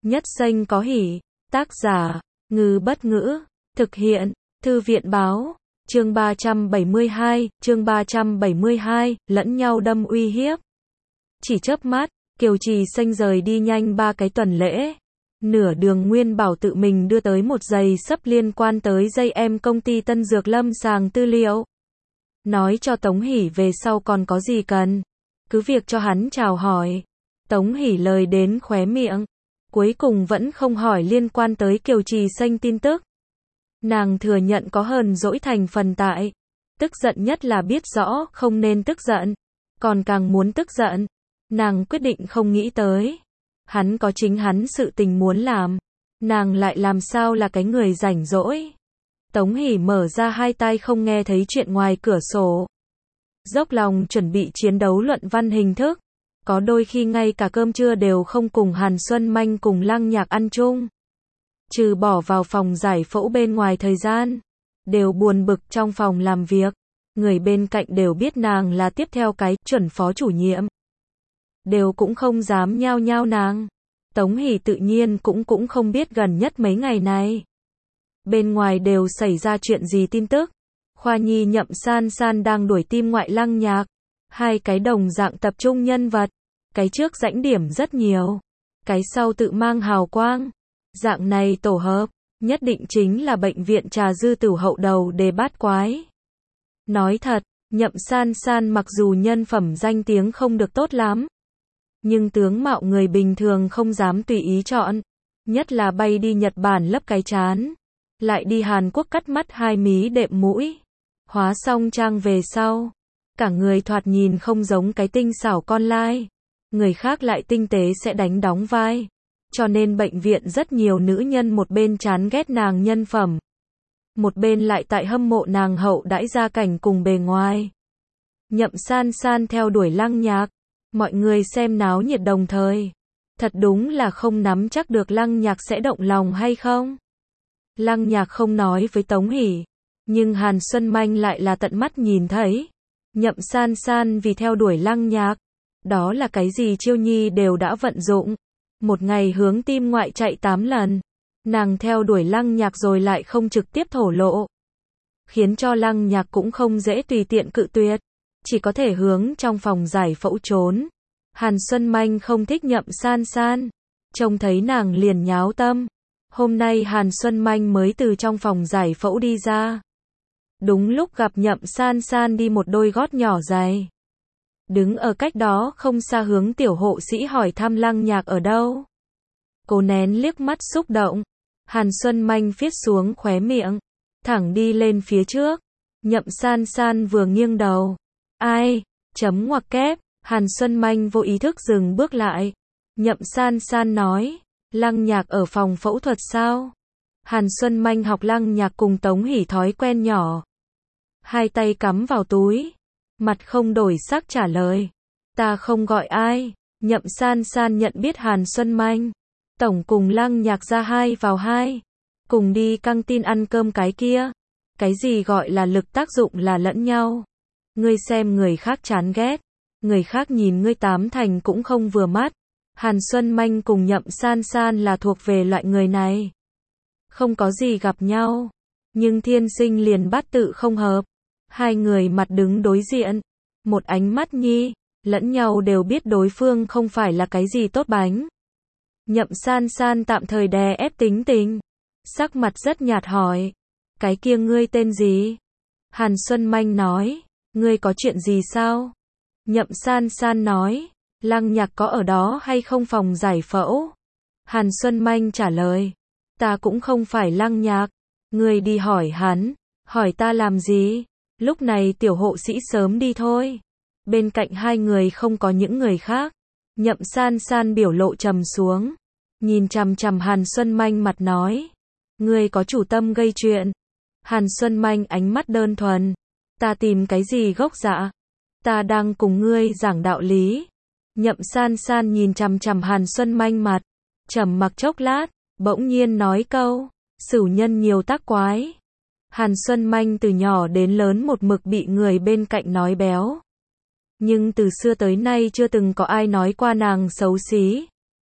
Nhất xanh có hỉ. Tác giả, Ngư Bất Ngữ. Thực hiện, Thư viện báo. Chương 372, lẫn nhau đâm uy hiếp. Chỉ chớp mắt, Kiều Trì Xanh rời đi nhanh 3 cái tuần lễ. Nửa đường Nguyên Bảo tự mình đưa tới một giày xấp liên quan tới dây em công ty Tân Dược Lâm sàng tư liệu. Nói cho Tống Hỷ về sau còn có gì cần, cứ việc cho hắn chào hỏi. Tống Hỷ lời đến khóe miệng, cuối cùng vẫn không hỏi liên quan tới Kiều Trì Xanh tin tức. Nàng thừa nhận có hờn dỗi thành phần tại. Tức giận nhất là biết rõ không nên tức giận, còn càng muốn tức giận. Nàng quyết định không nghĩ tới. Hắn có chính hắn sự tình muốn làm. Nàng lại làm sao là cái người rảnh rỗi. Tống Hỷ mở ra hai tay không nghe thấy chuyện ngoài cửa sổ. Dốc lòng chuẩn bị chiến đấu luận văn hình thức. Có đôi khi ngay cả cơm trưa đều không cùng Hàn Xuân Manh cùng Lăng Nhạc ăn chung. Trừ bỏ vào phòng giải phẫu bên ngoài thời gian, đều buồn bực trong phòng làm việc. Người bên cạnh đều biết nàng là tiếp theo cái chuẩn phó chủ nhiệm. Đều cũng không dám nhao nhao nàng. Tống Hỷ tự nhiên cũng không biết gần nhất mấy ngày này bên ngoài đều xảy ra chuyện gì tin tức. Khoa nhi Nhậm San San đang đuổi tim ngoại Lăng Nhạc. Hai cái đồng dạng tập trung nhân vật. Cái trước rãnh điểm rất nhiều, cái sau tự mang hào quang. Dạng này tổ hợp, nhất định chính là bệnh viện Trà Dư Tử hậu đầu đề bát quái. Nói thật, Nhậm San San mặc dù nhân phẩm danh tiếng không được tốt lắm, nhưng tướng mạo người bình thường không dám tùy ý chọn. Nhất là bay đi Nhật Bản lấp cái trán, lại đi Hàn Quốc cắt mắt hai mí đệm mũi, hóa xong trang về sau, cả người thoạt nhìn không giống cái tinh xảo con lai. Người khác lại tinh tế sẽ đánh đóng vai. Cho nên bệnh viện rất nhiều nữ nhân một bên chán ghét nàng nhân phẩm, một bên lại tại hâm mộ nàng hậu đãi gia cảnh cùng bề ngoài. Nhậm San San theo đuổi Lăng Nhạc, mọi người xem náo nhiệt đồng thời. Thật đúng là không nắm chắc được Lăng Nhạc sẽ động lòng hay không. Lăng Nhạc không nói với Tống Hỷ, nhưng Hàn Xuân Manh lại là tận mắt nhìn thấy. Nhậm San San vì theo đuổi Lăng Nhạc, đó là cái gì chiêu nhi đều đã vận dụng. Một ngày hướng tim ngoại chạy 8 lần. Nàng theo đuổi Lăng Nhạc rồi lại không trực tiếp thổ lộ, khiến cho Lăng Nhạc cũng không dễ tùy tiện cự tuyệt, chỉ có thể hướng trong phòng giải phẫu trốn. Hàn Xuân Manh không thích Nhậm San San, trông thấy nàng liền nháo tâm. Hôm nay Hàn Xuân Manh mới từ trong phòng giải phẫu đi ra. Đúng lúc gặp Nhậm San San đi một đôi gót nhỏ dài, đứng ở cách đó không xa hướng tiểu hộ sĩ hỏi thăm Lăng Nhạc ở đâu. Cô nén liếc mắt xúc động. Hàn Xuân Manh viết xuống khóe miệng, thẳng đi lên phía trước. Nhậm San San vừa nghiêng đầu. Ai? Chấm ngoặc kép. Hàn Xuân Manh vô ý thức dừng bước lại. Nhậm San San nói, Lăng Nhạc ở phòng phẫu thuật sao? Hàn Xuân Manh học Lăng Nhạc cùng Tống Hỷ thói quen nhỏ. Hai tay cắm vào túi, mặt không đổi sắc trả lời. Ta không gọi ai. Nhậm San San nhận biết Hàn Xuân Manh. Tổng cùng Lăng Nhạc ra 2 vào 2. Cùng đi căng tin ăn cơm cái kia. Cái gì gọi là lực tác dụng là lẫn nhau. Ngươi xem người khác chán ghét, người khác nhìn ngươi 8 thành cũng không vừa mắt. Hàn Xuân Manh cùng Nhậm San San là thuộc về loại người này. Không có gì gặp nhau, nhưng thiên sinh liền bát tự không hợp. Hai người mặt đứng đối diện, một ánh mắt nhi, lẫn nhau đều biết đối phương không phải là cái gì tốt bánh. Nhậm San San tạm thời đè ép tính tình, sắc mặt rất nhạt hỏi, cái kia ngươi tên gì? Hàn Xuân Manh nói, ngươi có chuyện gì sao? Nhậm San San nói, Lăng Nhạc có ở đó hay không phòng giải phẫu? Hàn Xuân Manh trả lời, ta cũng không phải Lăng Nhạc, ngươi đi hỏi hắn, hỏi ta làm gì? Lúc này tiểu hộ sĩ sớm đi thôi. Bên cạnh hai người không có những người khác. Nhậm San San biểu lộ trầm xuống, nhìn chằm chằm Hàn Xuân Manh mặt nói, ngươi có chủ tâm gây chuyện. Hàn Xuân Manh ánh mắt đơn thuần, ta tìm cái gì gốc dạ? Ta đang cùng ngươi giảng đạo lý. Nhậm San San nhìn chằm chằm Hàn Xuân Manh mặt, trầm mặc chốc lát, bỗng nhiên nói câu, sửu nhân nhiều tác quái. Hàn Xuân Manh từ nhỏ đến lớn một mực bị người bên cạnh nói béo. Nhưng từ xưa tới nay chưa từng có ai nói qua nàng xấu xí.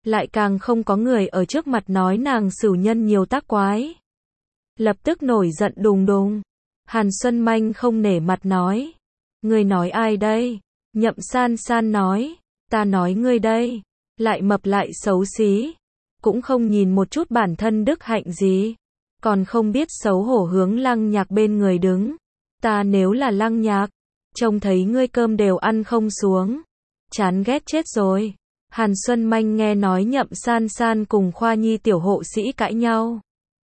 lại càng không có người ở trước mặt nói nàng sửu nhân nhiều tác quái. Lập tức nổi giận đùng đùng. Hàn Xuân Manh không nể mặt nói. Ngươi nói ai đây? Nhậm San San nói. Ta nói ngươi đây. Lại mập lại xấu xí. Cũng không nhìn một chút bản thân đức hạnh gì. Còn không biết xấu hổ hướng Lăng Nhạc bên người đứng. Ta nếu là Lăng Nhạc, trông thấy ngươi cơm đều ăn không xuống. Chán ghét chết rồi. Hàn Xuân Manh nghe nói Nhậm San San cùng Khoa Nhi tiểu hộ sĩ cãi nhau.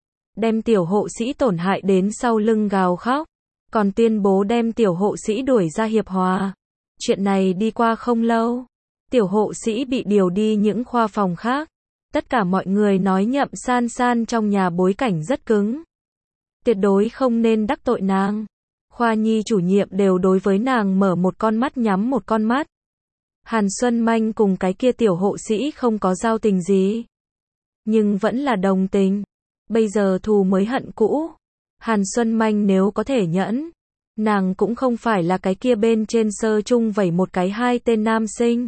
Đem tiểu hộ sĩ tổn hại đến sau lưng gào khóc. Còn tuyên bố đem tiểu hộ sĩ đuổi ra hiệp hòa. Chuyện này đi qua không lâu. Tiểu hộ sĩ bị điều đi những khoa phòng khác. Tất cả mọi người nói Nhậm San San trong nhà bối cảnh rất cứng. Tuyệt đối không nên đắc tội nàng. Khoa Nhi chủ nhiệm đều đối với nàng mở một con mắt nhắm một con mắt. Hàn Xuân Manh cùng cái kia tiểu hộ sĩ không có giao tình gì. Nhưng vẫn là đồng tình. Bây giờ thù mới hận cũ. Hàn Xuân Manh nếu có thể nhẫn. Nàng cũng không phải là cái kia bên trên sơ trung vẩy một cái hai tên nam sinh.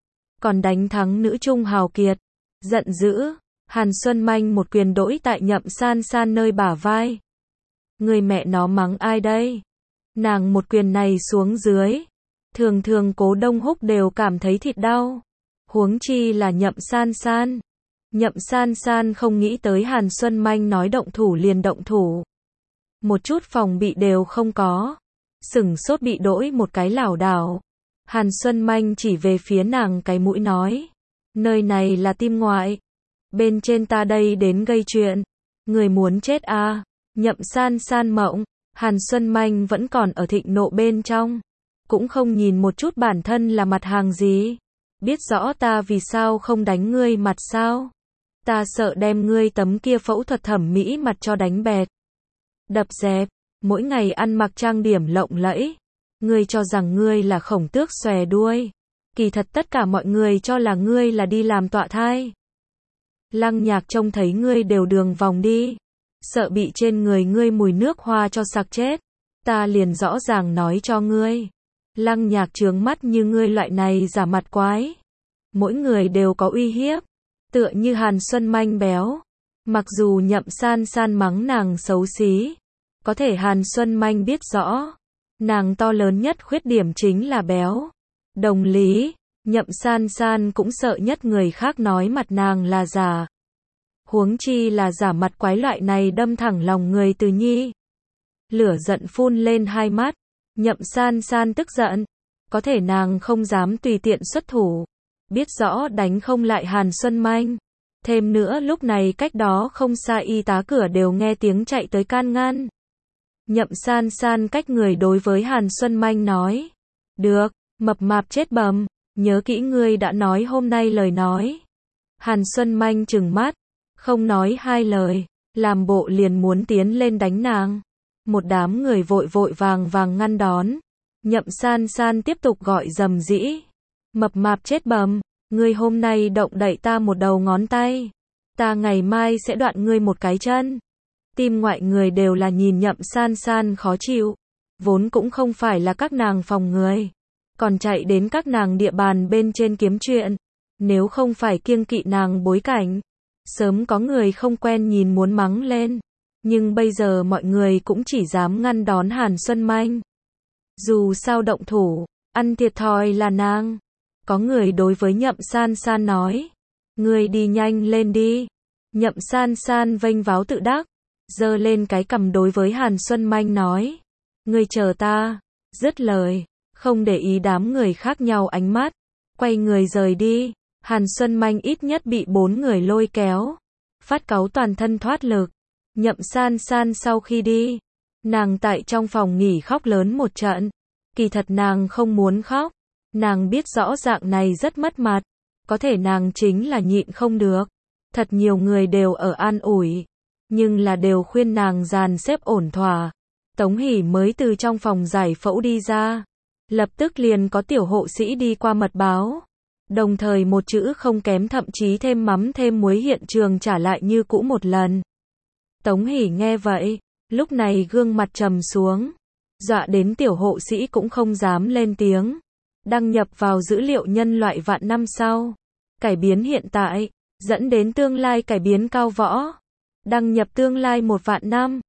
Còn đánh thắng nữ trung hào kiệt. Giận dữ. Hàn Xuân Manh một quyền đỗi tại Nhậm San San nơi bả vai. Người mẹ nó mắng ai đây? Nàng một quyền này xuống dưới. Thường thường Cố Đông Húc đều cảm thấy thịt đau. Huống chi là Nhậm San San. Nhậm San San không nghĩ tới Hàn Xuân Manh nói động thủ liền động thủ. Một chút phòng bị đều không có. Sửng sốt bị đỗi một cái lảo đảo. Hàn Xuân Manh chỉ về phía nàng cái mũi nói. Nơi này là tim ngoại. Bên trên ta đây đến gây chuyện. Người muốn chết à? Nhậm San San mộng. Hàn Xuân Manh vẫn còn ở thịnh nộ bên trong. Cũng không nhìn một chút bản thân là mặt hàng gì. Biết rõ ta vì sao không đánh ngươi mặt sao? Ta sợ đem ngươi tấm kia phẫu thuật thẩm mỹ mặt cho đánh bẹt. Đập dẹp. Mỗi ngày ăn mặc trang điểm lộng lẫy. Ngươi cho rằng ngươi là Khổng Tước xòe đuôi. Kỳ thật tất cả mọi người cho là ngươi là đi làm tọa thai. Lăng Nhạc trông thấy ngươi đều đường vòng đi. Sợ bị trên người ngươi mùi nước hoa cho sặc chết. Ta liền rõ ràng nói cho ngươi. Lăng Nhạc trướng mắt như ngươi loại này giả mặt quái. Mỗi người đều có uy hiếp. Tựa như Hàn Xuân Manh béo. Mặc dù Nhậm San San mắng nàng xấu xí. Có thể Hàn Xuân Manh biết rõ. Nàng to lớn nhất khuyết điểm chính là béo. Đồng lý. Nhậm San San cũng sợ nhất người khác nói mặt nàng là giả. Huống chi là giả mặt quái loại này đâm thẳng lòng người Từ Nhi. Lửa giận phun lên hai mắt. Nhậm San San tức giận. Có thể nàng không dám tùy tiện xuất thủ. Biết rõ đánh không lại Hàn Xuân Manh. Thêm nữa lúc này cách đó không xa y tá cửa đều nghe tiếng chạy tới can ngăn. Nhậm San San cách người đối với Hàn Xuân Manh nói. Được, mập mạp chết bầm. Nhớ kỹ ngươi đã nói hôm nay lời nói. Hàn Xuân Manh trừng mắt. Không nói hai lời. Làm bộ liền muốn tiến lên đánh nàng. Một đám người vội vội vàng ngăn đón. Nhậm San San tiếp tục gọi rầm rĩ. Mập mạp chết bầm. Ngươi hôm nay động đậy ta một đầu ngón tay. Ta ngày mai sẽ đoạn ngươi một cái chân. Tim ngoại người đều là nhìn Nhậm San San khó chịu. Vốn cũng không phải là các nàng phòng người. Còn chạy đến các nàng địa bàn bên trên kiếm chuyện. Nếu không phải kiêng kỵ nàng bối cảnh. Sớm có người không quen nhìn muốn mắng lên. Nhưng bây giờ mọi người cũng chỉ dám ngăn đón Hàn Xuân Manh. Dù sao động thủ, ăn thiệt thòi là nàng. Có người đối với Nhậm San San nói. Ngươi đi nhanh lên đi. Nhậm San San vênh váo tự đắc. Giơ lên cái cằm đối với Hàn Xuân Manh nói. Ngươi chờ ta. Dứt lời. Không để ý đám người khác nhau ánh mắt. Quay người rời đi. Hàn Xuân Manh ít nhất bị 4 người lôi kéo. Phát cáu toàn thân thoát lực. Nhậm San San sau khi đi. Nàng tại trong phòng nghỉ khóc lớn một trận. Kỳ thật nàng không muốn khóc. Nàng biết rõ dạng này rất mất mặt. Có thể nàng chính là nhịn không được. Thật nhiều người đều ở an ủi. Nhưng là đều khuyên nàng dàn xếp ổn thỏa. Tống Hỷ mới từ trong phòng giải phẫu đi ra. Lập tức liền có tiểu hộ sĩ đi qua mật báo. Đồng thời một chữ không kém thậm chí thêm mắm thêm muối hiện trường trả lại như cũ một lần. Tống Hỷ nghe vậy. Lúc này gương mặt trầm xuống. Dọa đến tiểu hộ sĩ cũng không dám lên tiếng. Đăng nhập vào dữ liệu nhân loại vạn năm sau. Cải biến hiện tại. dẫn đến tương lai cải biến cao võ. Đăng nhập tương lai 1 vạn năm.